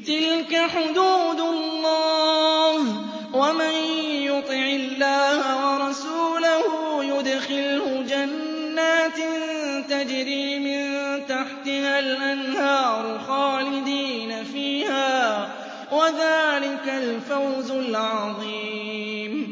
تِلْكَ حُدُودُ اللَّهِ ۚ وَمَن يُطِعِ اللَّهَ وَرَسُولَهُ يُدْخِلْهُ جَنَّاتٍ تَجْرِي مِن تَحْتِهَا الْأَنْهَارُ خَالِدِينَ فِيهَا ۚ وَذَٰلِكَ الْفَوْزُ الْعَظِيمُ